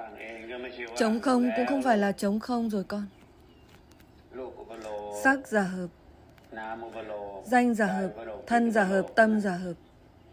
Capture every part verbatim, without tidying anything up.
Trống không cũng không phải là trống không rồi con. Sắc giả hợp, danh giả hợp, thân giả hợp, tâm giả hợp.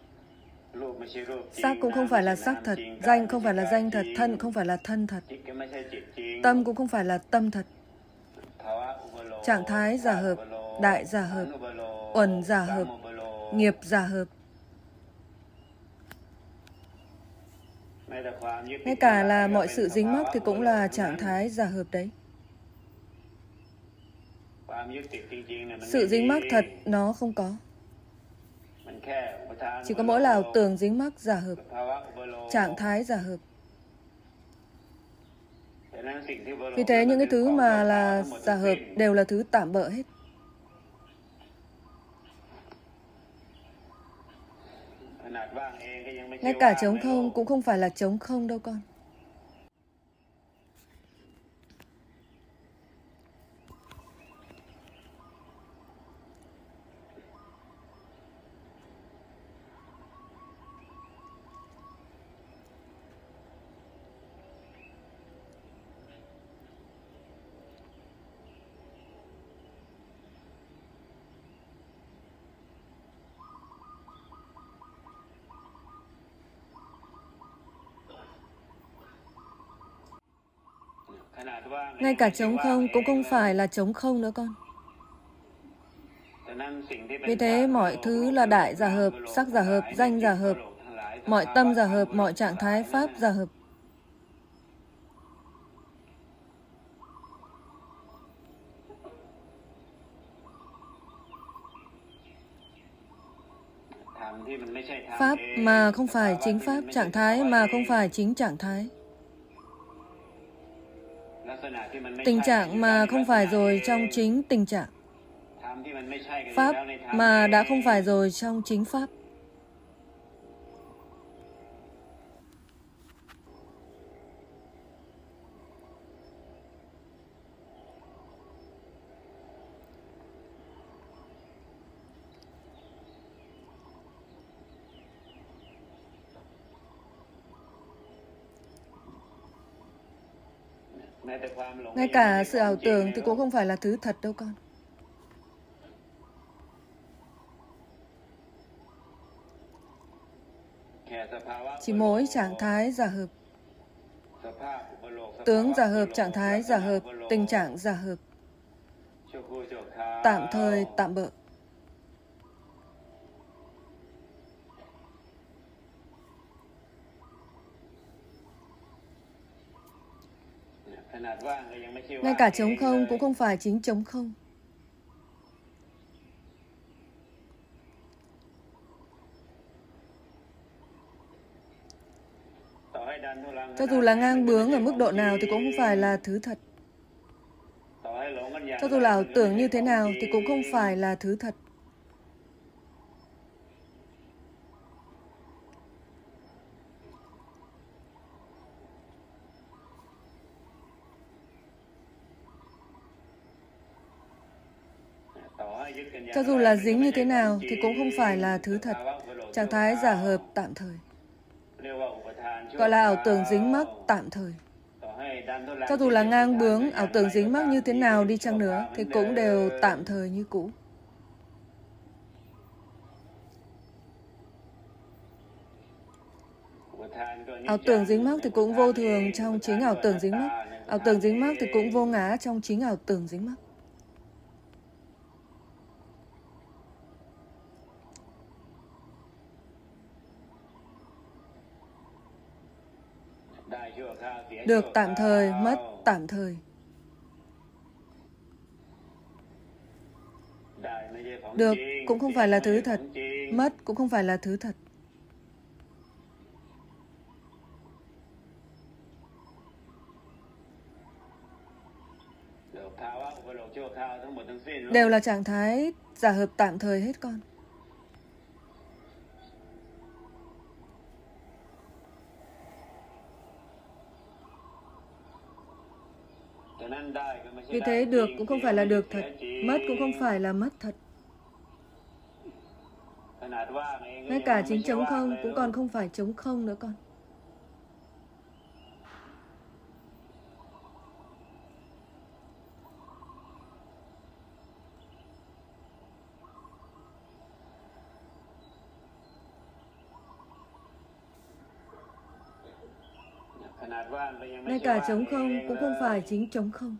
Sắc cũng không phải là sắc thật, danh không phải là danh thật, thân không phải là thân thật, tâm cũng không phải là tâm thật. Trạng thái giả hợp, đại giả hợp, uẩn giả hợp, nghiệp giả hợp. Ngay cả là mọi sự dính mắc thì cũng là trạng thái giả hợp đấy. Sự dính mắc thật nó không có. Chỉ có mỗi là ảo tưởng dính mắc giả hợp, trạng thái giả hợp. Vì thế những cái thứ mà là giả hợp đều là thứ tạm bợ hết. Ngay cả trống không cũng không phải là trống không đâu con. Ngay cả trống không cũng không phải là trống không nữa con. Vì thế mọi thứ là đại giả hợp, sắc giả hợp, danh giả hợp, mọi tâm giả hợp, mọi trạng thái pháp giả hợp. Pháp mà không phải chính pháp, trạng thái mà không phải chính trạng thái. Tình trạng mà không phải rồi trong chính tình trạng. Pháp mà đã không phải rồi trong chính pháp. Ngay cả sự ảo tưởng thì cũng không phải là thứ thật đâu con. Chỉ mỗi trạng thái giả hợp, tướng giả hợp, trạng thái giả hợp, tình trạng giả hợp, tạm thời, tạm bợ. Ngay cả trống không cũng không phải chính trống không. Cho dù là ngang bướng ở mức độ nào thì cũng không phải là thứ thật. Cho dù là ảo tưởng như thế nào thì cũng không phải là thứ thật. Cho dù là dính như thế nào thì cũng không phải là thứ thật. Trạng thái giả hợp tạm thời, gọi là ảo tưởng dính mắc tạm thời. Cho dù là ngang bướng, ảo tưởng dính mắc như thế nào đi chăng nữa thì cũng đều tạm thời như cũ. Ảo tưởng dính mắc thì cũng vô thường trong chính ảo tưởng dính mắc. Ảo tưởng dính mắc thì cũng vô ngã trong chính ảo tưởng dính mắc. Được tạm thời, mất tạm thời. Được cũng không phải là thứ thật, mất cũng không phải là thứ thật. Đều là trạng thái giả hợp tạm thời hết con. Vì thế được cũng không phải là được thật, mất cũng không phải là mất thật. Ngay cả chính trống không cũng còn không phải trống không nữa con. Ngay cả trống không cũng không phải chính trống không.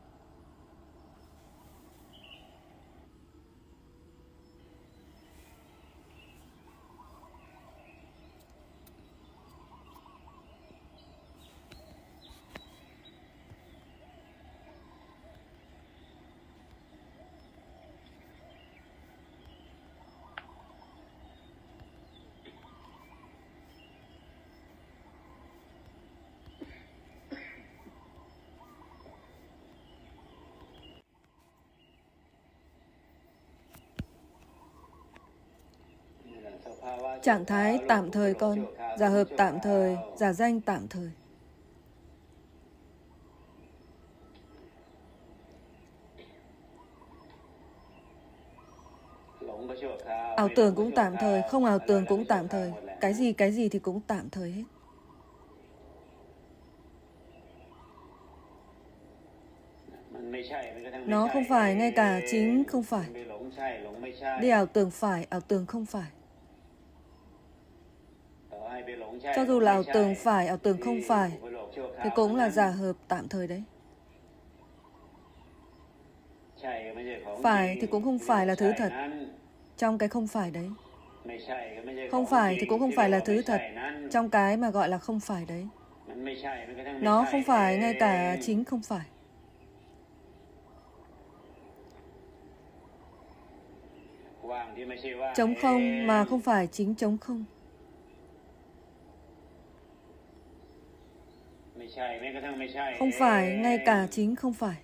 Trạng thái tạm thời con, giả hợp tạm thời, giả danh tạm thời. Ảo tưởng cũng tạm thời, không ảo tưởng cũng tạm thời. Cái gì cái gì thì cũng tạm thời hết. Nó không phải, ngay cả chính không phải. Đi ảo tưởng phải, ảo tưởng không phải. Cho dù là ảo tưởng phải, ảo tưởng không phải, thì cũng là giả hợp tạm thời đấy. Phải thì cũng không phải là thứ thật trong cái không phải đấy. Không phải thì cũng không phải là thứ thật trong cái mà gọi là không phải đấy. Nó không phải, ngay cả chính không phải. Trống không mà không phải chính trống không. Không phải, ngay cả chính không phải.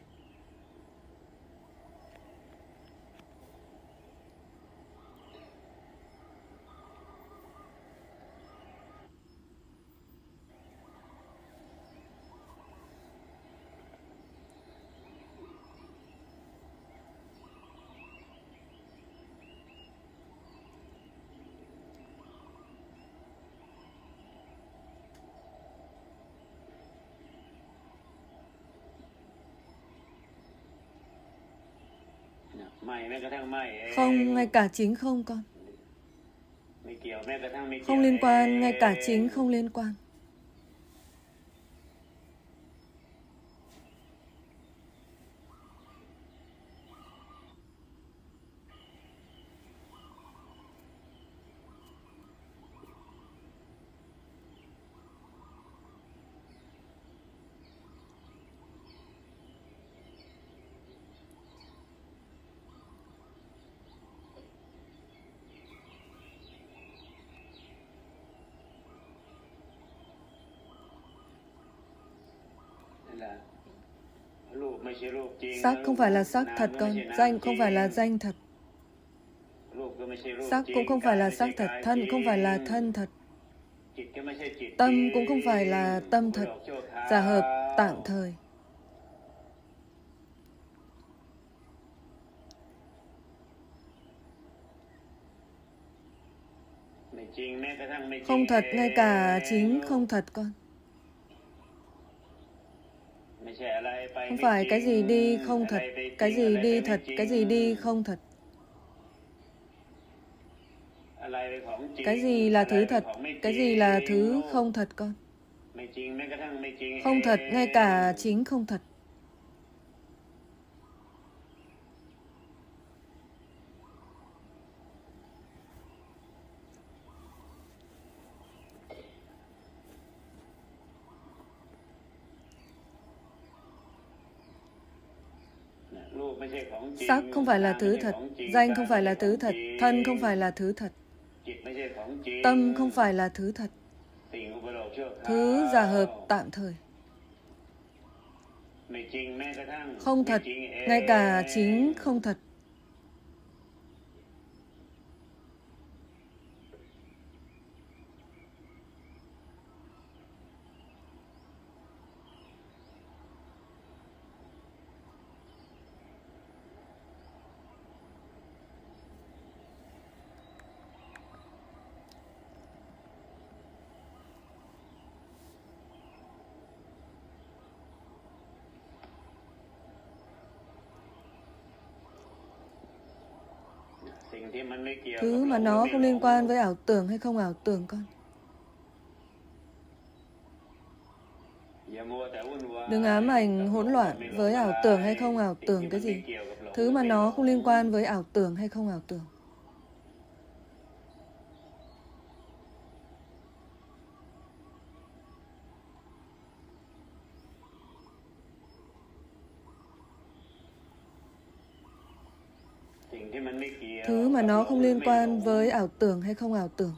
Không, ngay cả chính không con. Không liên quan, ngay cả chính không liên quan. Sắc không phải là sắc thật con, danh không phải là danh thật. Sắc cũng không phải là sắc thật, thân không phải là thân thật. Tâm cũng không phải là tâm thật, giả hợp tạm thời. Không thật, ngay cả chính không thật con. Không phải cái gì đi không thật, cái gì đi thật, cái gì đi không thật. Cái gì là thứ thật, cái gì là thứ không thật con. Không thật, ngay cả chính không thật. Sắc không phải là thứ thật, danh không phải là thứ thật, thân không phải là thứ thật. Tâm không phải là thứ thật. Thứ giả hợp tạm thời. Không thật, ngay cả chính không thật. Thứ mà nó không liên quan với ảo tưởng hay không ảo tưởng con. Đừng ám ảnh hỗn loạn với ảo tưởng hay không ảo tưởng cái gì. Thứ mà nó không liên quan với ảo tưởng hay không ảo tưởng. Thứ mà nó không liên quan với ảo tưởng hay không ảo tưởng.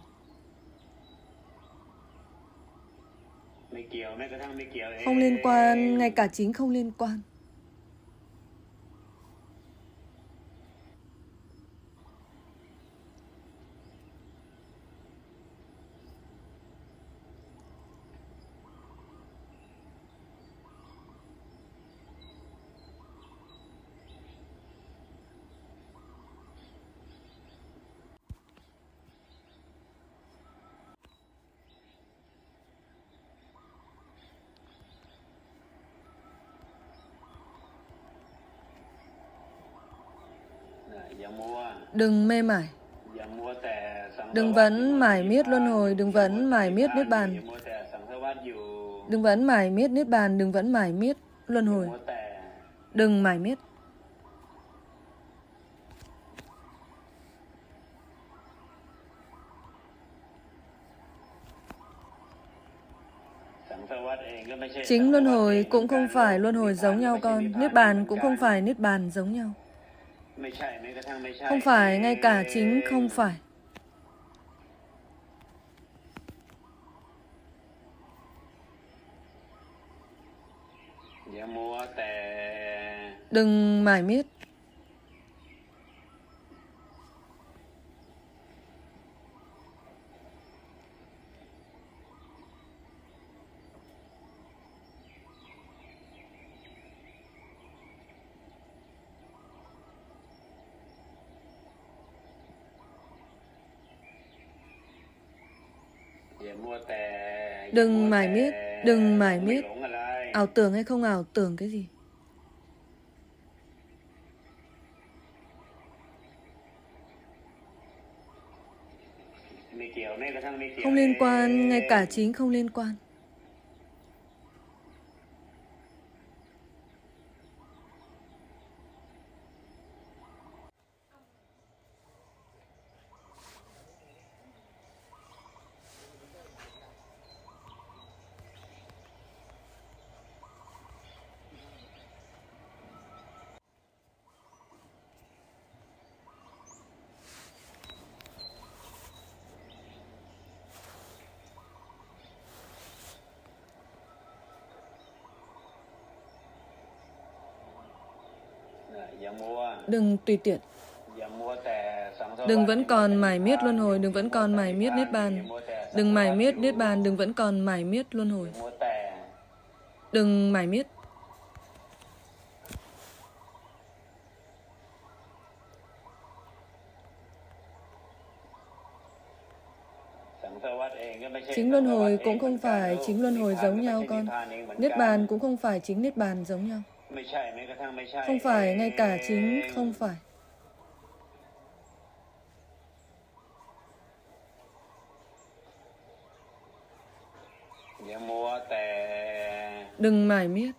Không liên quan, ngay cả chính không liên quan. Đừng mê mải. Đừng vẫn mải miết luân hồi, đừng vẫn mải miết niết bàn. Đừng vẫn mải miết niết bàn, đừng vẫn mải miết luân hồi. Đừng mải miết. Chính luân hồi cũng không phải luân hồi giống nhau con. Niết bàn cũng không phải niết bàn giống nhau. Không phải, ngay cả chính không phải. Đừng mải miết. Đừng mải miết, đừng mải miết. Ảo tưởng hay không ảo tưởng cái gì. Không liên quan, ngay cả chính không liên quan. Đừng tùy tiện. Đừng vẫn còn mải miết luân hồi, đừng vẫn còn mải miết niết bàn. Đừng mải miết niết bàn, đừng vẫn còn mải miết luân hồi. Đừng mải miết. Chính luân hồi cũng không phải chính luân hồi giống nhau con. Niết bàn cũng không phải chính niết bàn giống nhau. Không phải, ngay cả chính không phải. Đừng mải miết.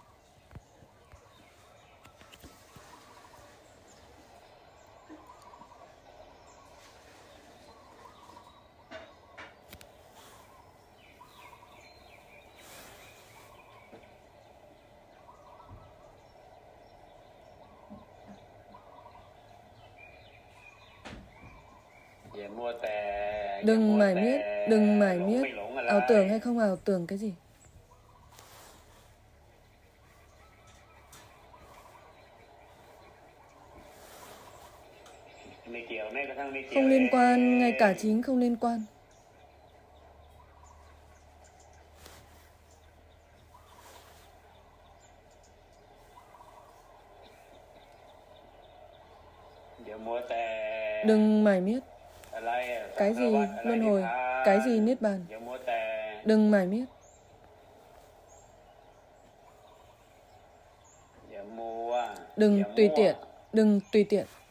Đừng mải miết, đừng mải miết. Ảo tưởng hay không ảo tưởng cái gì. Không liên quan, ngay cả chính không liên quan. Đừng mải miết. Cái gì luân hồi, cái gì niết bàn. Đừng mải miết. Đừng tùy tiện, đừng tùy tiện.